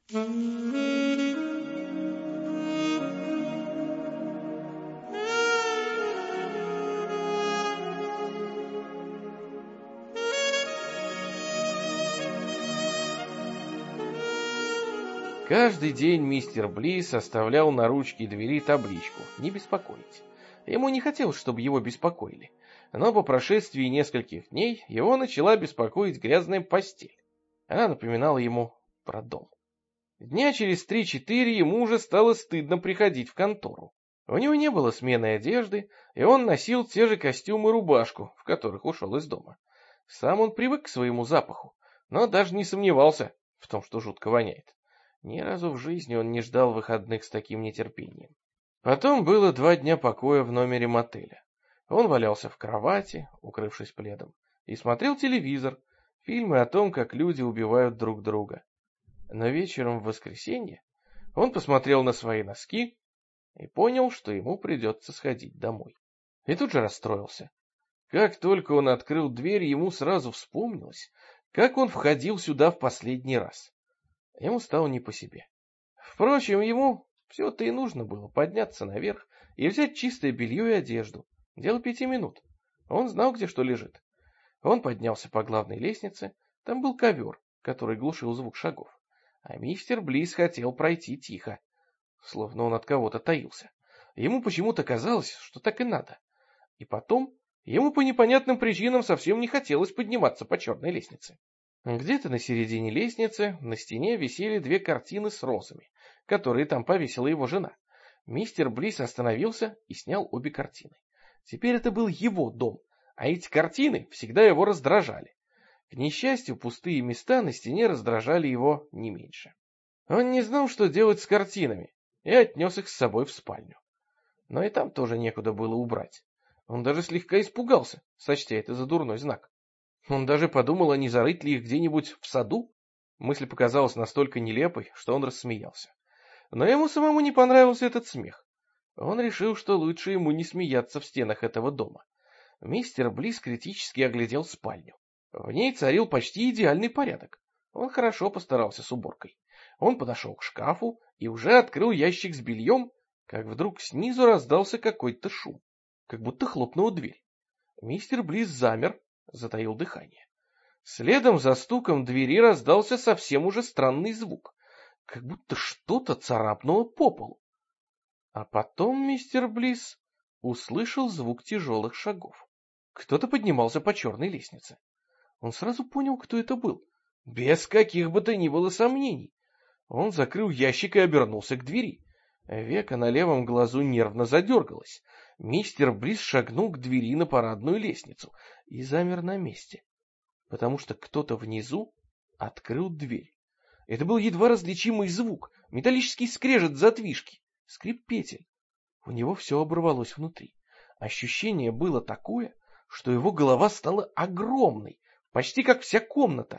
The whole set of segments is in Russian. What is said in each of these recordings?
Каждый день мистер Блисс оставлял на ручке двери табличку «Не беспокоить». Ему не хотелось, чтобы его беспокоили, но по прошествии нескольких дней его начала беспокоить грязная постель. Она напоминала ему про дом. Дня через 3-4 ему уже стало стыдно приходить в контору. У него не было смены одежды, и он носил те же костюм и рубашку, в которых ушел из дома. Сам он привык к своему запаху, но даже не сомневался в том, что жутко воняет. Ни разу в жизни он не ждал выходных с таким нетерпением. Потом было 2 дня покоя в номере мотеля. Он валялся в кровати, укрывшись пледом, и смотрел телевизор, фильмы о том, как люди убивают друг друга. Но вечером в воскресенье он посмотрел на свои носки и понял, что ему придется сходить домой. И тут же расстроился. Как только он открыл дверь, ему сразу вспомнилось, как он входил сюда в последний раз. Ему стало не по себе. Впрочем, ему всего-то и нужно было подняться наверх и взять чистое белье и одежду. Дело 5 минут. Он знал, где что лежит. Он поднялся по главной лестнице. Там был ковер, который глушил звук шагов. А мистер Блисс хотел пройти тихо, словно он от кого-то таился. Ему почему-то казалось, что так и надо. И потом ему по непонятным причинам совсем не хотелось подниматься по черной лестнице. Где-то на середине лестницы на стене висели 2 картины с розами, которые там повесила его жена. Мистер Блисс остановился и снял обе картины. Теперь это был его дом, а эти картины всегда его раздражали. К несчастью, пустые места на стене раздражали его не меньше. Он не знал, что делать с картинами, и отнес их с собой в спальню. Но и там тоже некуда было убрать. Он даже слегка испугался, сочтя это за дурной знак. Он даже подумал, а не зарыть ли их где-нибудь в саду. Мысль показалась настолько нелепой, что он рассмеялся. Но ему самому не понравился этот смех. Он решил, что лучше ему не смеяться в стенах этого дома. Мистер Блисс критически оглядел спальню. В ней царил почти идеальный порядок. Он хорошо постарался с уборкой. Он подошел к шкафу и уже открыл ящик с бельем, как вдруг снизу раздался какой-то шум, как будто хлопнула дверь. Мистер Блисс замер, затаил дыхание. Следом за стуком двери раздался совсем уже странный звук, как будто что-то царапнуло по полу. А потом мистер Блисс услышал звук тяжелых шагов. Кто-то поднимался по черной лестнице. Он сразу понял, кто это был, без каких бы то ни было сомнений. Он закрыл ящик и обернулся к двери. Века на левом глазу нервно задергалось. Мистер Блисс шагнул к двери на парадную лестницу и замер на месте, потому что кто-то внизу открыл дверь. Это был едва различимый звук, металлический скрежет задвижки, скрип петель. У него все оборвалось внутри. Ощущение было такое, что его голова стала огромной, почти как вся комната.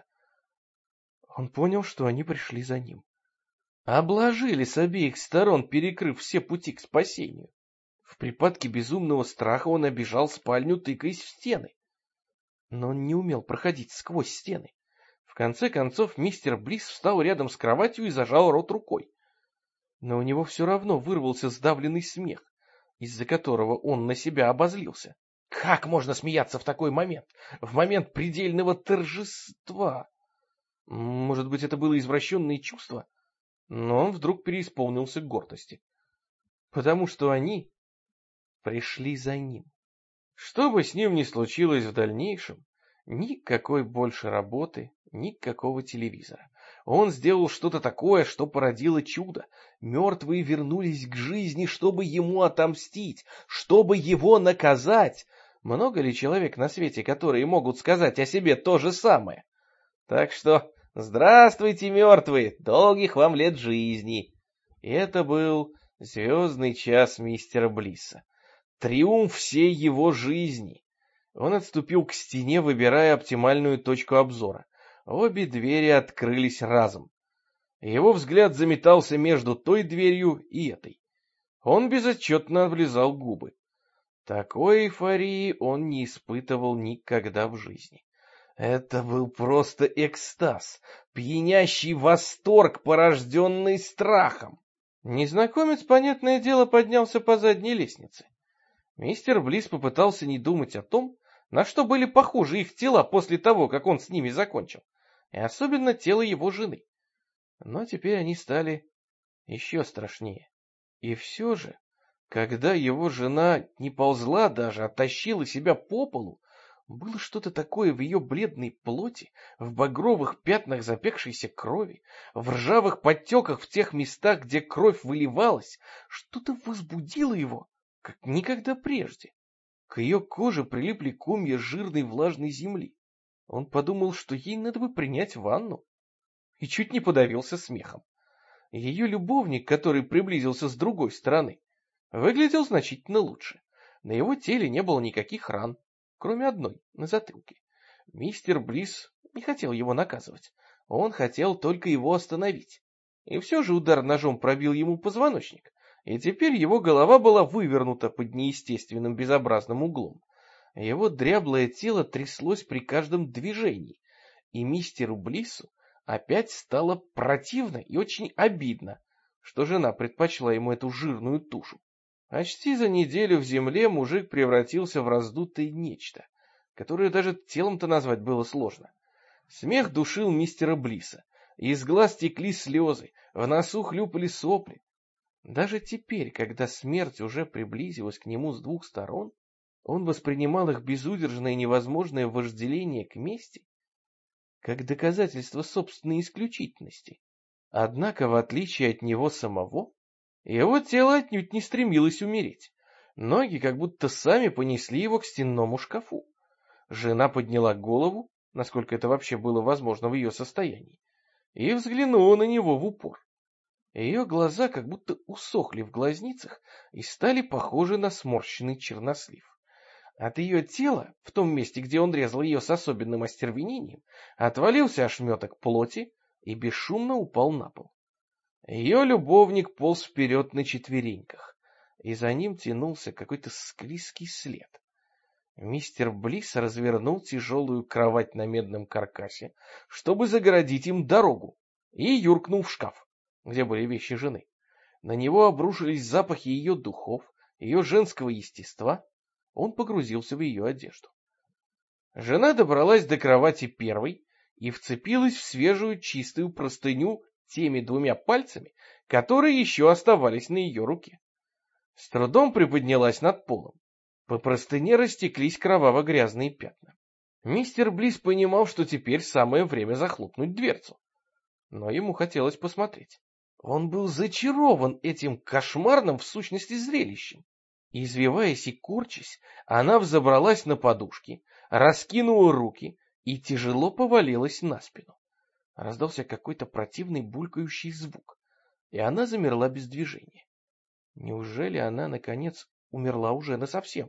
Он понял, что они пришли за ним. Обложили с обеих сторон, перекрыв все пути к спасению. В припадке безумного страха он обежал спальню, тыкаясь в стены. Но он не умел проходить сквозь стены. В конце концов мистер Блисс встал рядом с кроватью и зажал рот рукой. Но у него все равно вырвался сдавленный смех, из-за которого он на себя обозлился. Как можно смеяться в такой момент? В момент предельного торжества? Может быть, это было извращенное чувство? Но он вдруг переисполнился гордости. Потому что они пришли за ним. Что бы с ним ни случилось в дальнейшем, никакой больше работы, никакого телевизора. Он сделал что-то такое, что породило чудо. Мертвые вернулись к жизни, чтобы ему отомстить, чтобы его наказать. Много ли человек на свете, которые могут сказать о себе то же самое? Так что здравствуйте, мертвые, долгих вам лет жизни. И это был звездный час мистера Блисса. Триумф всей его жизни. Он отступил к стене, выбирая оптимальную точку обзора. Обе двери открылись разом. Его взгляд заметался между той дверью и этой. Он безотчетно облизал губы. Такой эйфории он не испытывал никогда в жизни. Это был просто экстаз, пьянящий восторг, порожденный страхом. Незнакомец, понятное дело, поднялся по задней лестнице. Мистер Блисс попытался не думать о том, на что были похожи их тела после того, как он с ними закончил, и особенно тело его жены. Но теперь они стали еще страшнее. И все же, когда его жена не ползла даже, а тащила себя по полу, было что-то такое в ее бледной плоти, в багровых пятнах запекшейся крови, в ржавых подтеках в тех местах, где кровь выливалась, что-то возбудило его, как никогда прежде. К ее коже прилипли комья жирной влажной земли. Он подумал, что ей надо бы принять ванну, и чуть не подавился смехом. Ее любовник, который приблизился с другой стороны, выглядел значительно лучше. На его теле не было никаких ран, кроме одной, на затылке. Мистер Блисс не хотел его наказывать, он хотел только его остановить. И все же удар ножом пробил ему позвоночник, и теперь его голова была вывернута под неестественным безобразным углом. Его дряблое тело тряслось при каждом движении, и мистеру Блиссу опять стало противно и очень обидно, что жена предпочла ему эту жирную тушу. Почти за неделю в земле мужик превратился в раздутое нечто, которое даже телом-то назвать было сложно. Смех душил мистера Блисса, из глаз текли слезы, в носу хлюпали сопли. Даже теперь, когда смерть уже приблизилась к нему с двух сторон, он воспринимал их безудержное и невозможное вожделение к мести как доказательство собственной исключительности. Однако, в отличие от него самого, его тело отнюдь не стремилось умереть. Ноги как будто сами понесли его к стенному шкафу. Жена подняла голову, насколько это вообще было возможно в ее состоянии, и взглянула на него в упор. Ее глаза как будто усохли в глазницах и стали похожи на сморщенный чернослив. От ее тела, в том месте, где он резал ее с особенным остервенением, отвалился ошметок плоти и бесшумно упал на пол. Ее любовник полз вперед на четвереньках, и за ним тянулся какой-то склизкий след. Мистер Блисс развернул тяжелую кровать на медном каркасе, чтобы загородить им дорогу, и юркнул в шкаф, где были вещи жены. На него обрушились запахи ее духов, ее женского естества. Он погрузился в ее одежду. Жена добралась до кровати первой и вцепилась в свежую чистую простыню теми двумя пальцами, которые еще оставались на ее руке. С трудом приподнялась над полом. По простыне растеклись кроваво-грязные пятна. Мистер Блисс понимал, что теперь самое время захлопнуть дверцу. Но ему хотелось посмотреть. Он был зачарован этим кошмарным в сущности зрелищем. Извиваясь и корчась, она взобралась на подушки, раскинула руки и тяжело повалилась на спину. Раздался какой-то противный булькающий звук, и она замерла без движения. Неужели она, наконец, умерла уже насовсем?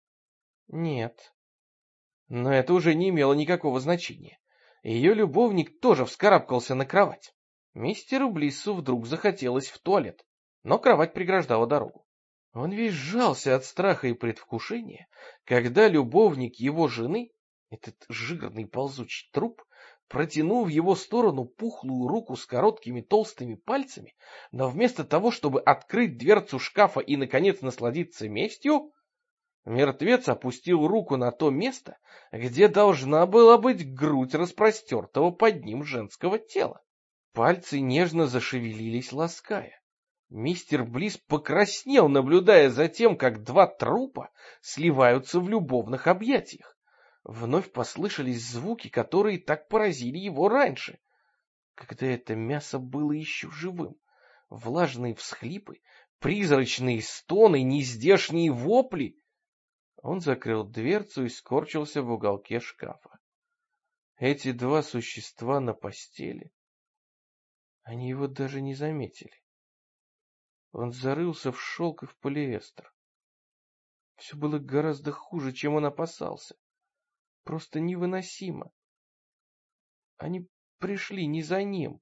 Нет. Но это уже не имело никакого значения. Ее любовник тоже вскарабкался на кровать. Мистеру Блиссу вдруг захотелось в туалет, но кровать преграждала дорогу. Он весь сжался от страха и предвкушения, когда любовник его жены, этот жирный ползучий труп, протянул в его сторону пухлую руку с короткими толстыми пальцами, но вместо того, чтобы открыть дверцу шкафа и, наконец, насладиться местью, мертвец опустил руку на то место, где должна была быть грудь распростертого под ним женского тела. Пальцы нежно зашевелились, лаская. Мистер Блисс покраснел, наблюдая за тем, как два трупа сливаются в любовных объятиях. Вновь послышались звуки, которые так поразили его раньше, когда это мясо было еще живым. Влажные всхлипы, призрачные стоны, нездешние вопли. Он закрыл дверцу и скорчился в уголке шкафа. Эти два существа на постели, они его даже не заметили. Он зарылся в шелк и в полиэстер. Все было гораздо хуже, чем он опасался. Просто невыносимо. Они пришли не за ним.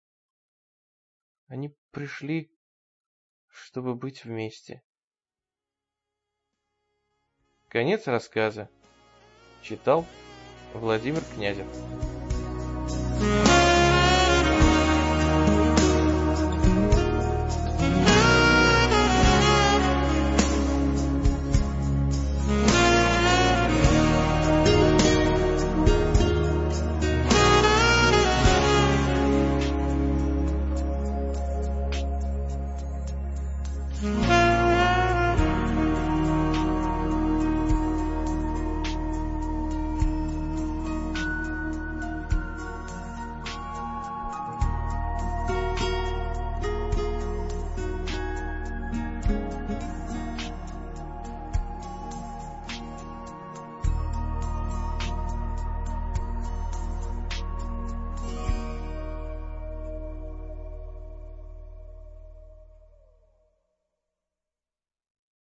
Они пришли, чтобы быть вместе. Конец рассказа. Читал Владимир Князев.